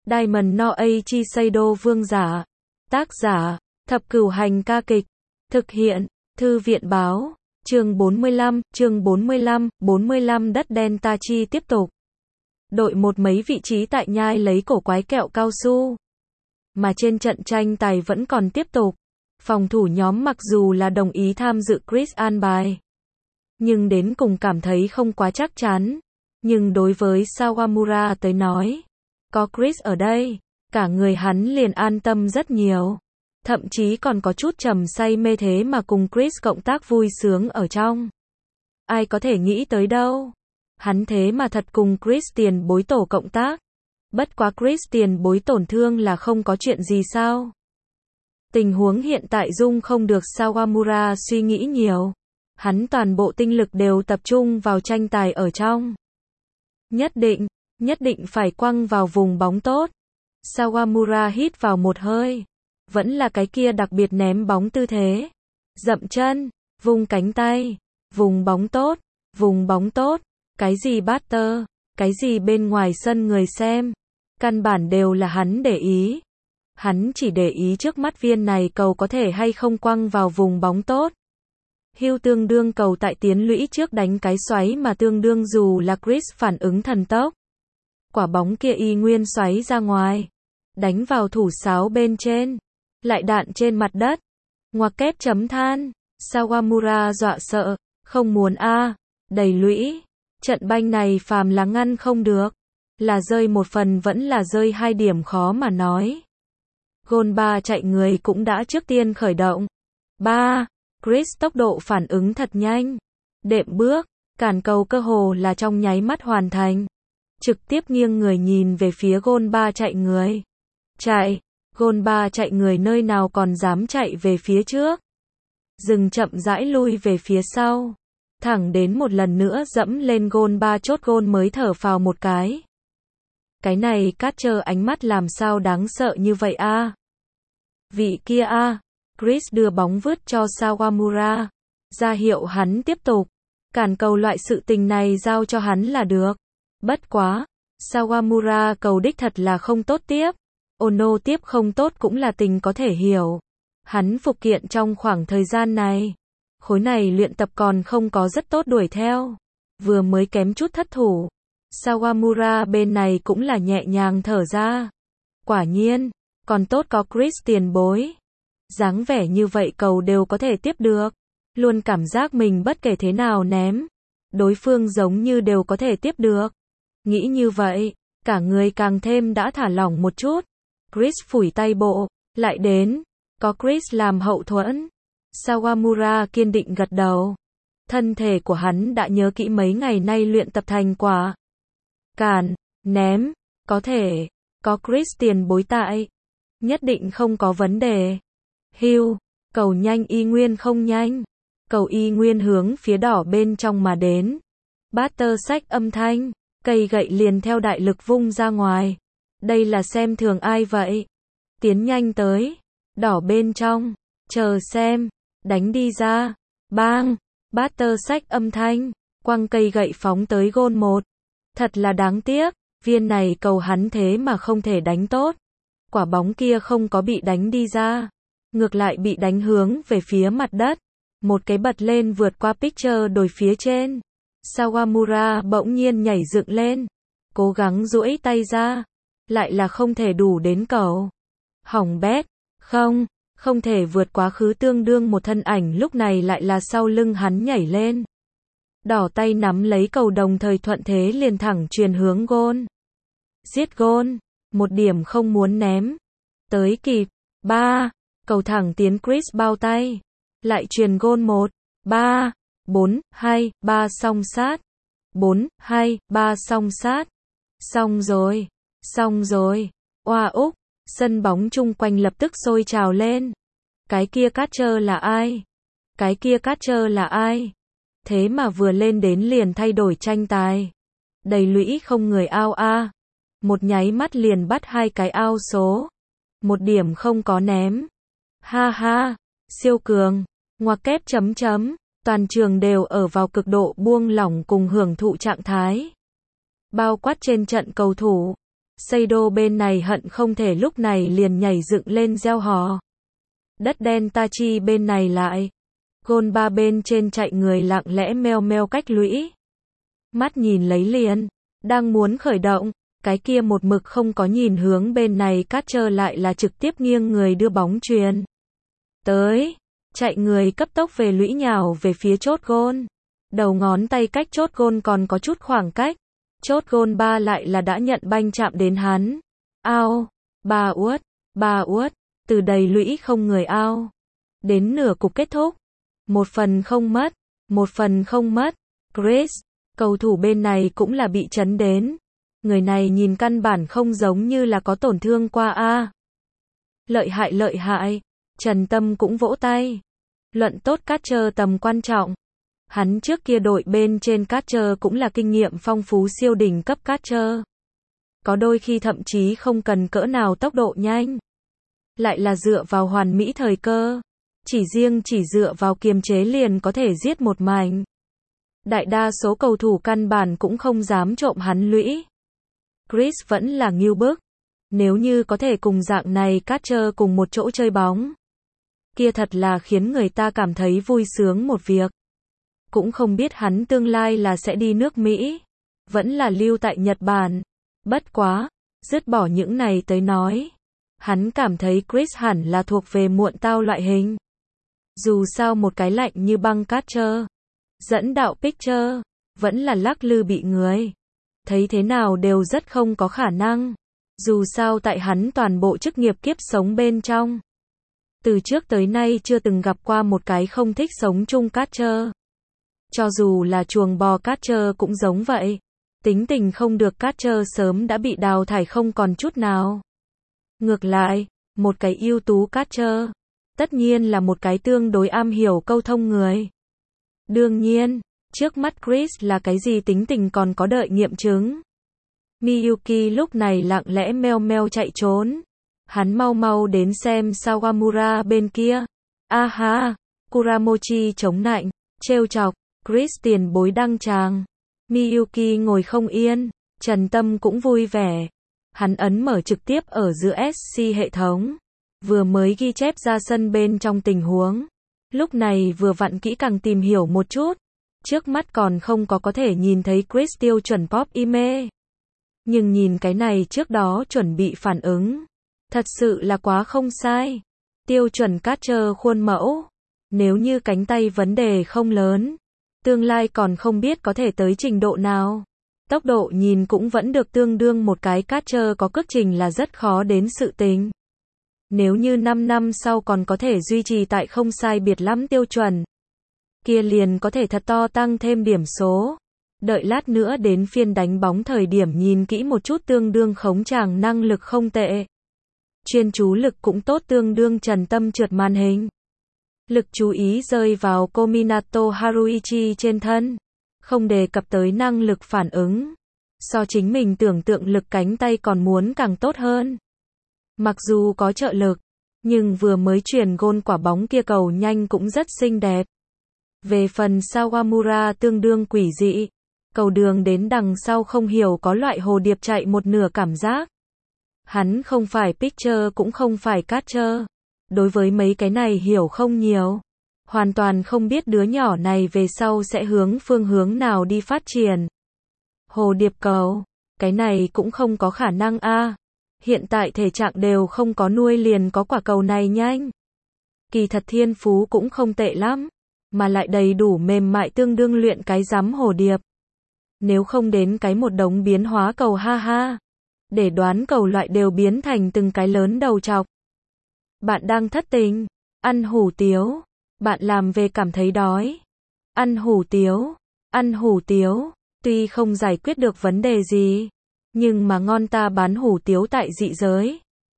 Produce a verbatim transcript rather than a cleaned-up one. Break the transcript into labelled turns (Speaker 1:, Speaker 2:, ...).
Speaker 1: Diamond no Aichi Seido Vương giả. Tác giả, Thập Cửu Hành ca kịch. Thực hiện, Thư viện báo. Chương bốn mươi lăm, chương bốn mươi lăm, bốn mươi lăm đất đen Tachi tiếp tục. Đội một mấy vị trí tại nhai lấy cổ quái kẹo cao su. Mà trên trận tranh tài vẫn còn tiếp tục. Phòng thủ nhóm mặc dù là đồng ý tham dự Chris an bài, nhưng đến cùng cảm thấy không quá chắc chắn. Nhưng đối với Sawamura tới nói, có Chris ở đây, cả người hắn liền an tâm rất nhiều. Thậm chí còn có chút trầm say mê thế mà cùng Chris cộng tác vui sướng ở trong. Ai có thể nghĩ tới đâu. Hắn thế mà thật cùng Chris tiền bối tổ cộng tác. Bất quá Chris tiền bối tổn thương là không có chuyện gì sao. Tình huống hiện tại dung không được Sawamura suy nghĩ nhiều. Hắn toàn bộ tinh lực đều tập trung vào tranh tài ở trong. Nhất định, nhất định phải quăng vào vùng bóng tốt. Sawamura hít vào một hơi. Vẫn là cái kia đặc biệt ném bóng tư thế. Dậm chân, vung cánh tay, vùng bóng tốt, vùng bóng tốt. Cái gì batter, cái gì bên ngoài sân người xem. Căn bản đều là hắn để ý. Hắn chỉ để ý trước mắt viên này cầu có thể hay không quăng vào vùng bóng tốt. Hưu tương đương cầu tại tiến lũy trước đánh cái xoáy mà tương đương dù là Chris phản ứng thần tốc. Quả bóng kia y nguyên xoáy ra ngoài. Đánh vào thủ sáo bên trên. Lại đạn trên mặt đất. Ngoặc kép chấm than. Sawamura dọa sợ. Không muốn a à, đầy lũy. Trận banh này phàm là ngăn không được. Là rơi một phần vẫn là rơi hai điểm khó mà nói. Gôn ba chạy người cũng đã trước tiên khởi động. ba. Chris tốc độ phản ứng thật nhanh. Đệm bước, cản cầu cơ hồ là trong nháy mắt hoàn thành. Trực tiếp nghiêng người nhìn về phía gôn ba chạy người. Chạy, gôn ba chạy người nơi nào còn dám chạy về phía trước. Dừng chậm rãi lui về phía sau. Thẳng đến một lần nữa dẫm lên gôn ba chốt gôn mới thở phào một cái. Cái này Catcher ánh mắt làm sao đáng sợ như vậy a? À? Vị kia a, à? Chris đưa bóng vứt cho Sawamura, ra hiệu hắn tiếp tục. Cản cầu loại sự tình này giao cho hắn là được. Bất quá, Sawamura cầu đích thật là không tốt tiếp. Ono tiếp không tốt cũng là tình có thể hiểu. Hắn phục kiện trong khoảng thời gian này. Khối này luyện tập còn không có rất tốt đuổi theo. Vừa mới kém chút thất thủ. Sawamura bên này cũng là nhẹ nhàng thở ra. Quả nhiên, còn tốt có Chris tiền bối. Dáng vẻ như vậy cầu đều có thể tiếp được. Luôn cảm giác mình bất kể thế nào ném. Đối phương giống như đều có thể tiếp được. Nghĩ như vậy, cả người càng thêm đã thả lỏng một chút. Chris phủi tay bộ, lại đến. Có Chris làm hậu thuẫn. Sawamura kiên định gật đầu. Thân thể của hắn đã nhớ kỹ mấy ngày nay luyện tập thành quả. Cản, ném, có thể, có Chris tiền bối tại. Nhất định không có vấn đề. Hưu, cầu nhanh y nguyên không nhanh. Cầu y nguyên hướng phía đỏ bên trong mà đến. Batter xách âm thanh, cây gậy liền theo đại lực vung ra ngoài. Đây là xem thường ai vậy? Tiến nhanh tới, đỏ bên trong, chờ xem, đánh đi ra. Bang, Batter xách âm thanh, quăng cây gậy phóng tới gôn một. Thật là đáng tiếc, viên này cầu hắn thế mà không thể đánh tốt. Quả bóng kia không có bị đánh đi ra. Ngược lại bị đánh hướng về phía mặt đất. Một cái bật lên vượt qua pitcher đồi phía trên. Sawamura bỗng nhiên nhảy dựng lên. Cố gắng duỗi tay ra. Lại là không thể đủ đến cầu. Hỏng bét. Không, không thể vượt quá khứ tương đương một thân ảnh lúc này lại là sau lưng hắn nhảy lên. Đỏ tay nắm lấy cầu đồng thời thuận thế liền thẳng truyền hướng gôn. Giết gôn. Một điểm không muốn ném. Tới kịp. ba. Cầu thẳng tiến Chris bao tay. Lại truyền gôn một. ba. bốn, hai, ba song sát. bốn, hai, ba song sát. Xong rồi. Xong rồi. Oa úc. Sân bóng chung quanh lập tức sôi trào lên. Cái kia Catcher là ai? Cái kia Catcher là ai? Thế mà vừa lên đến liền thay đổi tranh tài. Đầy lũy không người ao a. Một nháy mắt liền bắt hai cái ao số. Một điểm không có ném. Ha ha, siêu cường. Ngoặc kép chấm chấm. Toàn trường đều ở vào cực độ buông lỏng cùng hưởng thụ trạng thái. Bao quát trên trận cầu thủ. Seido bên này hận không thể lúc này liền nhảy dựng lên reo hò. Đất đen Tachi bên này lại. Gôn ba bên trên chạy người lặng lẽ meo meo cách lũy. Mắt nhìn lấy liền. Đang muốn khởi động. Cái kia một mực không có nhìn hướng bên này Catcher lại là trực tiếp nghiêng người đưa bóng truyền. Tới. Chạy người cấp tốc về lũy nhào về phía chốt gôn. Đầu ngón tay cách chốt gôn còn có chút khoảng cách. Chốt gôn ba lại là đã nhận banh chạm đến hắn. Ao. Ba uất. Ba uất. Từ đầy lũy không người ao. Đến nửa cục kết thúc. Một phần không mất. Một phần không mất. Chris. Cầu thủ bên này cũng là bị chấn đến. Người này nhìn căn bản không giống như là có tổn thương qua a. Lợi hại lợi hại. Trần Tâm cũng vỗ tay. Luận tốt Catcher tầm quan trọng. Hắn trước kia đội bên trên Catcher cũng là kinh nghiệm phong phú siêu đỉnh cấp Catcher. Có đôi khi thậm chí không cần cỡ nào tốc độ nhanh. Lại là dựa vào hoàn mỹ thời cơ. Chỉ riêng chỉ dựa vào kiềm chế liền có thể giết một mảnh. Đại đa số cầu thủ căn bản cũng không dám trộm hắn lũy. Chris vẫn là ngưu bức. Nếu như có thể cùng dạng này Catcher cùng một chỗ chơi bóng. Kia thật là khiến người ta cảm thấy vui sướng một việc. Cũng không biết hắn tương lai là sẽ đi nước Mỹ. Vẫn là lưu tại Nhật Bản. Bất quá. Dứt bỏ những này tới nói. Hắn cảm thấy Chris hẳn là thuộc về muộn tao loại hình. Dù sao một cái lạnh như băng Catcher. Dẫn đạo pitcher. Vẫn là lắc lư bị người. Thấy thế nào đều rất không có khả năng. Dù sao tại hắn toàn bộ chức nghiệp kiếp sống bên trong. Từ trước tới nay chưa từng gặp qua một cái không thích sống chung Catcher. Cho dù là chuồng bò Catcher cũng giống vậy. Tính tình không được Catcher sớm đã bị đào thải không còn chút nào. Ngược lại, một cái ưu tú Catcher. Tất nhiên là một cái tương đối am hiểu câu thông người. Đương nhiên, trước mắt Chris là cái gì tính tình còn có đợi nghiệm chứng. Miyuki lúc này lặng lẽ meo meo chạy trốn. Hắn mau mau đến xem Sawamura bên kia. Aha, Kuramochi chống nạnh, trêu chọc, Chris tiền bối đăng tràng. Miyuki ngồi không yên, Trần Tâm cũng vui vẻ. Hắn ấn mở trực tiếp ở giữa ét xê hệ thống. Vừa mới ghi chép ra sân bên trong tình huống. Lúc này vừa vặn kỹ càng tìm hiểu một chút. Trước mắt còn không có có thể nhìn thấy Chris tiêu chuẩn pop ime. Nhưng nhìn cái này trước đó chuẩn bị phản ứng. Thật sự là quá không sai. Tiêu chuẩn Catcher khuôn mẫu. Nếu như cánh tay vấn đề không lớn. Tương lai còn không biết có thể tới trình độ nào. Tốc độ nhìn cũng vẫn được tương đương một cái Catcher có cước trình là rất khó đến sự tình. Nếu như năm năm sau còn có thể duy trì tại không sai biệt lắm tiêu chuẩn. Kia liền có thể thật to tăng thêm điểm số. Đợi lát nữa đến phiên đánh bóng thời điểm nhìn kỹ một chút tương đương khống tràng năng lực không tệ. Chuyên chú lực cũng tốt tương đương Trần Tâm trượt màn hình. Lực chú ý rơi vào Kominato Haruichi trên thân. Không đề cập tới năng lực phản ứng. So chính mình tưởng tượng lực cánh tay còn muốn càng tốt hơn. Mặc dù có trợ lực, nhưng vừa mới truyền gôn quả bóng kia cầu nhanh cũng rất xinh đẹp. Về phần Sawamura tương đương quỷ dị. Cầu đường đến đằng sau không hiểu có loại hồ điệp chạy một nửa cảm giác. Hắn không phải pitcher cũng không phải catcher. Đối với mấy cái này hiểu không nhiều. Hoàn toàn không biết đứa nhỏ này về sau sẽ hướng phương hướng nào đi phát triển. Hồ điệp cầu. Cái này cũng không có khả năng a. Hiện tại thể trạng đều không có nuôi liền có quả cầu này nhanh. Kỳ thật thiên phú cũng không tệ lắm. Mà lại đầy đủ mềm mại tương đương luyện cái rắm hồ điệp. Nếu không đến cái một đống biến hóa cầu ha ha. Để đoán cầu loại đều biến thành từng cái lớn đầu chọc. Bạn đang thất tình. Ăn hủ tiếu. Bạn làm về cảm thấy đói. Ăn hủ tiếu. Ăn hủ tiếu. Tuy không giải quyết được vấn đề gì. Nhưng mà ngon ta bán hủ tiếu tại dị giới.